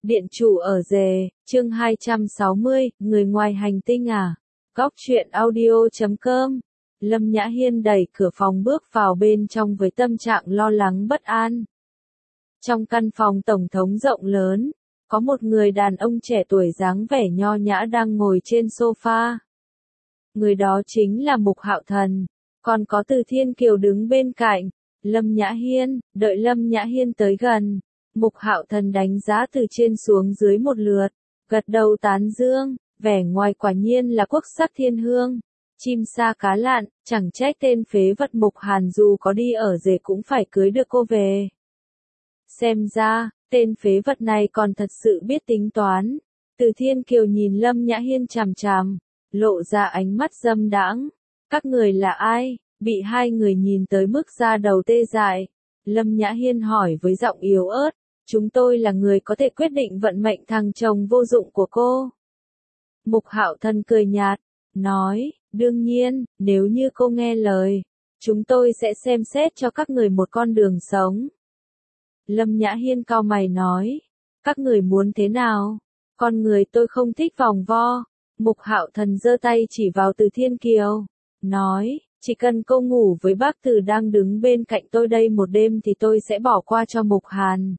Điện chủ ở rề, chương 260, người ngoài hành tinh à? Góc truyện audio.com. Lâm Nhã Hiên đẩy cửa phòng bước vào bên trong với tâm trạng lo lắng bất an. Trong căn phòng tổng thống rộng lớn, có một người đàn ông trẻ tuổi dáng vẻ nho nhã đang ngồi trên sofa. Người đó chính là Mục Hạo Thần, còn có Từ Thiên Kiều đứng bên cạnh. Lâm Nhã Hiên, đợi Lâm Nhã Hiên tới gần, Mục Hạo Thần đánh giá từ trên xuống dưới một lượt, gật đầu tán dương, vẻ ngoài quả nhiên là quốc sắc thiên hương. Chim sa cá lặn, chẳng trách tên phế vật Mục Hàn dù có đi ở rể cũng phải cưới được cô về. Xem ra, tên phế vật này còn thật sự biết tính toán. Từ Thiên Kiều nhìn Lâm Nhã Hiên chằm chằm, lộ ra ánh mắt dâm đãng. Các người là ai? Bị hai người nhìn tới mức da đầu tê dại. Lâm Nhã Hiên hỏi với giọng yếu ớt, chúng tôi là người có thể quyết định vận mệnh thằng chồng vô dụng của cô. Mục Hạo Thần cười nhạt, nói, đương nhiên, nếu như cô nghe lời, chúng tôi sẽ xem xét cho các người một con đường sống. Lâm Nhã Hiên cau mày nói, các người muốn thế nào? Con người tôi không thích vòng vo. Mục Hạo Thần giơ tay chỉ vào Từ Thiên Kiều, nói, chỉ cần cô ngủ với bác Từ đang đứng bên cạnh tôi đây một đêm thì tôi sẽ bỏ qua cho Mục Hàn.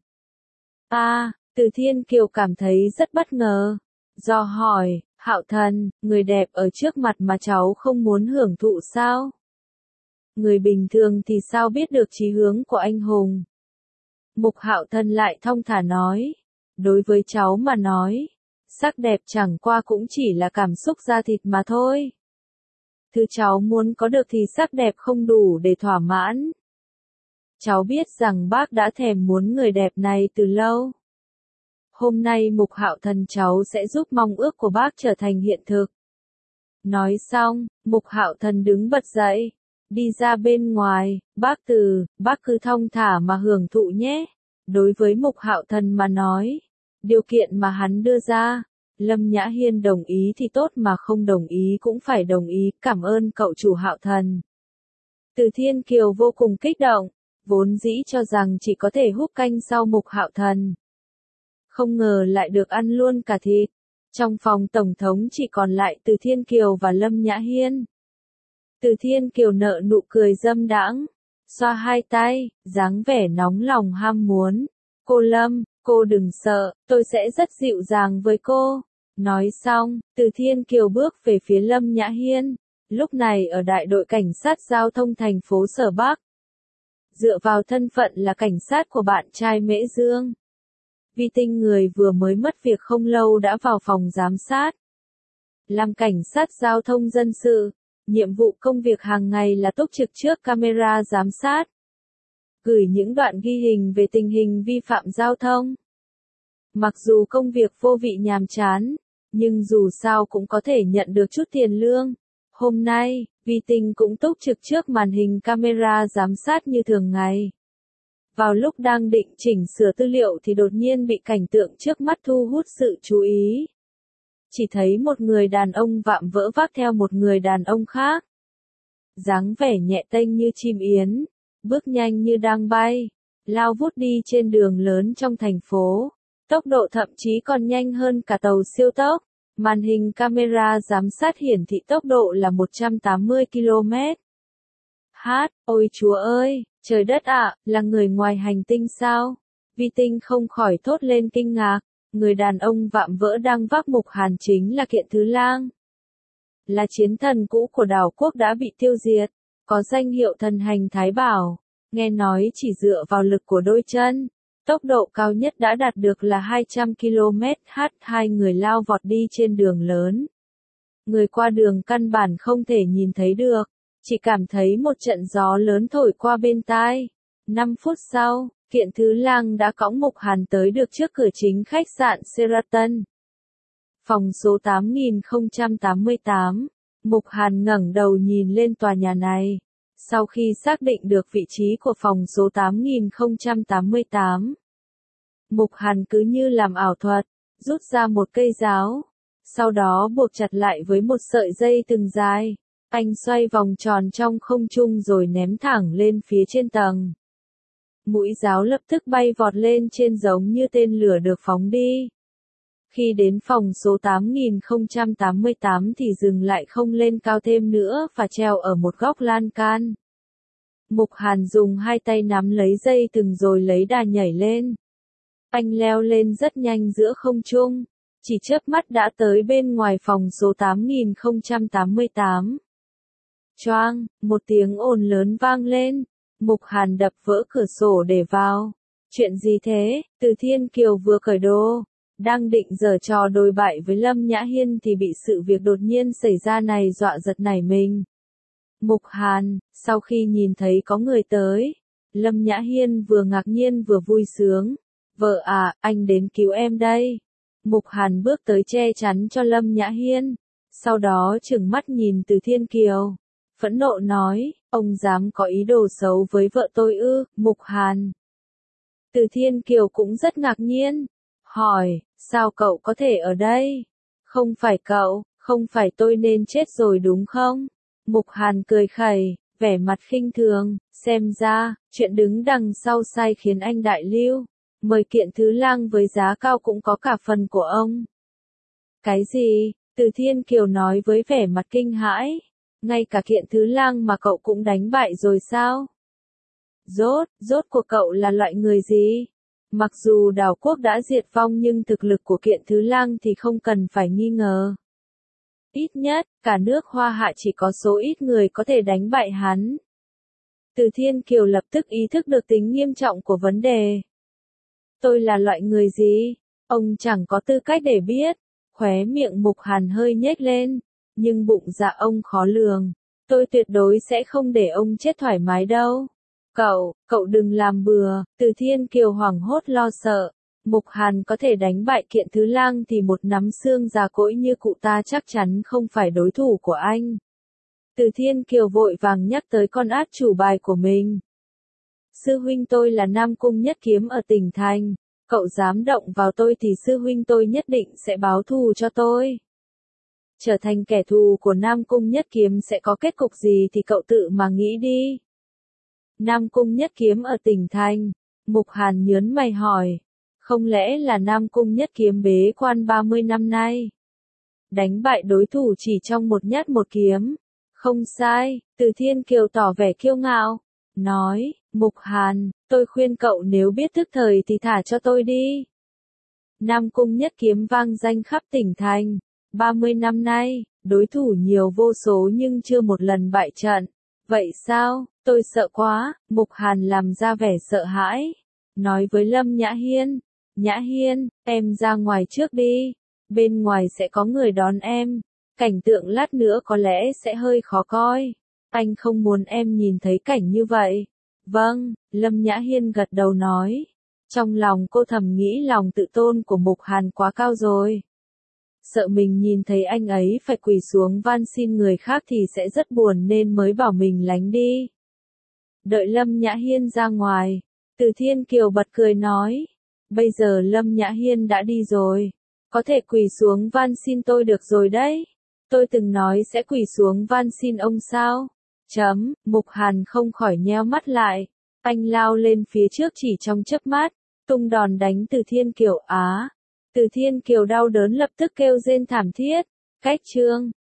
Từ Thiên Kiều cảm thấy rất bất ngờ. Do hỏi, Hạo Thần, người đẹp ở trước mặt mà cháu không muốn hưởng thụ sao? Người bình thường thì sao biết được chí hướng của anh hùng? Mục Hạo Thần lại thong thả nói, đối với cháu mà nói, sắc đẹp chẳng qua cũng chỉ là cảm xúc da thịt mà thôi. Thứ cháu muốn có được thì sắc đẹp không đủ để thỏa mãn. Cháu biết rằng bác đã thèm muốn người đẹp này từ lâu. Hôm nay Mục Hạo Thần cháu sẽ giúp mong ước của bác trở thành hiện thực. Nói xong, Mục Hạo Thần đứng bật dậy, đi ra bên ngoài, bác Từ, bác cứ thong thả mà hưởng thụ nhé. Đối với Mục Hạo Thần mà nói, điều kiện mà hắn đưa ra, Lâm Nhã Hiên đồng ý thì tốt mà không đồng ý cũng phải đồng ý, cảm ơn cậu chủ Hạo Thần. Từ Thiên Kiều vô cùng kích động, vốn dĩ cho rằng chỉ có thể húp canh sau Mục Hạo Thần. Không ngờ lại được ăn luôn cả thịt. Trong phòng tổng thống chỉ còn lại Từ Thiên Kiều và Lâm Nhã Hiên. Từ Thiên Kiều nở nụ cười dâm đãng, xoa hai tay, dáng vẻ nóng lòng ham muốn. Cô Lâm, cô đừng sợ, tôi sẽ rất dịu dàng với cô. Nói xong, Từ Thiên Kiều bước về phía Lâm Nhã Hiên, lúc này ở đại đội cảnh sát giao thông thành phố Sở Bắc. Dựa vào thân phận là cảnh sát của bạn trai Mễ Dương, Vi Tinh người vừa mới mất việc không lâu đã vào phòng giám sát. Làm cảnh sát giao thông dân sự, nhiệm vụ công việc hàng ngày là túc trực trước camera giám sát, gửi những đoạn ghi hình về tình hình vi phạm giao thông. Mặc dù công việc vô vị nhàm chán, nhưng dù sao cũng có thể nhận được chút tiền lương. Hôm nay, Vi Tinh cũng túc trực trước màn hình camera giám sát như thường ngày. Vào lúc đang định chỉnh sửa tư liệu thì đột nhiên bị cảnh tượng trước mắt thu hút sự chú ý. Chỉ thấy một người đàn ông vạm vỡ vác theo một người đàn ông khác. Dáng vẻ nhẹ tênh như chim yến, bước nhanh như đang bay, lao vút đi trên đường lớn trong thành phố. Tốc độ thậm chí còn nhanh hơn cả tàu siêu tốc. Màn hình camera giám sát hiển thị tốc độ là 180 km/h. Ôi chúa ơi, trời đất ạ, là người ngoài hành tinh sao? Vi Tinh không khỏi thốt lên kinh ngạc, người đàn ông vạm vỡ đang vác Mục Hàn chính là Kiện Thứ Lang. Là chiến thần cũ của đảo quốc đã bị tiêu diệt, có danh hiệu thần hành Thái Bảo, nghe nói chỉ dựa vào lực của đôi chân. Tốc độ cao nhất đã đạt được là 200 km/h, hai người lao vọt đi trên đường lớn. Người qua đường căn bản không thể nhìn thấy được, chỉ cảm thấy một trận gió lớn thổi qua bên tai. 5 phút sau, Kiện Thứ Lang đã cõng Mục Hàn tới được trước cửa chính khách sạn Sheraton. Phòng số 8088, Mục Hàn ngẩng đầu nhìn lên tòa nhà này. Sau khi xác định được vị trí của phòng số 8088, Mục Hàn cứ như làm ảo thuật, rút ra một cây giáo, sau đó buộc chặt lại với một sợi dây thừng dài. Anh xoay vòng tròn trong không trung rồi ném thẳng lên phía trên tầng. Mũi giáo lập tức bay vọt lên trên giống như tên lửa được phóng đi. Khi đến phòng số 8088 thì dừng lại không lên cao thêm nữa và treo ở một góc lan can. Mục Hàn dùng hai tay nắm lấy dây thừng rồi lấy đà nhảy lên. Anh leo lên rất nhanh giữa không trung, chỉ chớp mắt đã tới bên ngoài phòng số 8088. Choang, một tiếng ồn lớn vang lên, Mục Hàn đập vỡ cửa sổ để vào. Chuyện gì thế? Từ Thiên Kiều vừa cởi đồ, đang định giở trò đồi bại với Lâm Nhã Hiên thì bị sự việc đột nhiên xảy ra này dọa giật nảy mình. Mục Hàn, sau khi nhìn thấy có người tới, Lâm Nhã Hiên vừa ngạc nhiên vừa vui sướng. Vợ à, anh đến cứu em đây. Mục Hàn bước tới che chắn cho Lâm Nhã Hiên, sau đó trừng mắt nhìn Từ Thiên Kiều, phẫn nộ nói, ông dám có ý đồ xấu với vợ tôi ư? Mục Hàn. Từ Thiên Kiều cũng rất ngạc nhiên, hỏi, sao cậu có thể ở đây? Không phải cậu, không phải tôi nên chết rồi đúng không? Mục Hàn cười khẩy, vẻ mặt khinh thường, xem ra, chuyện đứng đằng sau sai khiến anh đại lưu. Mời Kiện Thứ Lang với giá cao cũng có cả phần của ông. Cái gì? Từ Thiên Kiều nói với vẻ mặt kinh hãi. Ngay cả Kiện Thứ Lang mà cậu cũng đánh bại rồi sao? Rốt cuộc cậu là loại người gì? Mặc dù đảo quốc đã diệt vong nhưng thực lực của Kiện Thứ Lang thì không cần phải nghi ngờ. Ít nhất, cả nước Hoa Hạ chỉ có số ít người có thể đánh bại hắn. Từ Thiên Kiều lập tức ý thức được tính nghiêm trọng của vấn đề. Tôi là loại người gì? Ông chẳng có tư cách để biết. Khóe miệng Mục Hàn hơi nhếch lên, nhưng bụng dạ ông khó lường. Tôi tuyệt đối sẽ không để ông chết thoải mái đâu. Cậu đừng làm bừa. Từ Thiên Kiều hoảng hốt lo sợ. Mục Hàn có thể đánh bại Kiện Thứ Lang thì một nắm xương già cỗi như cụ ta chắc chắn không phải đối thủ của anh. Từ Thiên Kiều vội vàng nhắc tới con át chủ bài của mình. Sư huynh tôi là Nam Cung Nhất Kiếm ở tỉnh thành. Cậu dám động vào tôi thì sư huynh tôi nhất định sẽ báo thù cho tôi. Trở thành kẻ thù của Nam Cung Nhất Kiếm sẽ có kết cục gì thì cậu tự mà nghĩ đi. Nam Cung Nhất Kiếm ở tỉnh thành. Mục Hàn nhớn mày hỏi. Không lẽ là Nam Cung Nhất Kiếm bế quan 30 năm nay? Đánh bại đối thủ chỉ trong một nhát một kiếm. Không sai, Từ Thiên Kiều tỏ vẻ kiêu ngạo. Nói, Mục Hàn, tôi khuyên cậu nếu biết thức thời thì thả cho tôi đi. Nam Cung Nhất Kiếm vang danh khắp tỉnh thành. 30 năm nay, đối thủ nhiều vô số nhưng chưa một lần bại trận. Vậy sao? Tôi sợ quá. Mục Hàn làm ra vẻ sợ hãi. Nói với Lâm Nhã Hiên. Nhã Hiên, em ra ngoài trước đi. Bên ngoài sẽ có người đón em. Cảnh tượng lát nữa có lẽ sẽ hơi khó coi. Anh không muốn em nhìn thấy cảnh như vậy. Vâng, Lâm Nhã Hiên gật đầu nói. Trong lòng cô thầm nghĩ lòng tự tôn của Mục Hàn quá cao rồi. Sợ mình nhìn thấy anh ấy phải quỳ xuống van xin người khác thì sẽ rất buồn nên mới bảo mình lánh đi. Đợi Lâm Nhã Hiên ra ngoài, Từ Thiên Kiều bật cười nói. Bây giờ Lâm Nhã Hiên đã đi rồi. Có thể quỳ xuống van xin tôi được rồi đấy. Tôi từng nói sẽ quỳ xuống van xin ông sao? Mục Hàn không khỏi nheo mắt lại. Anh lao lên phía trước chỉ trong chớp mắt, tung đòn đánh Từ Thiên Kiều. Từ Thiên Kiều đau đớn lập tức kêu rên thảm thiết. Cách chương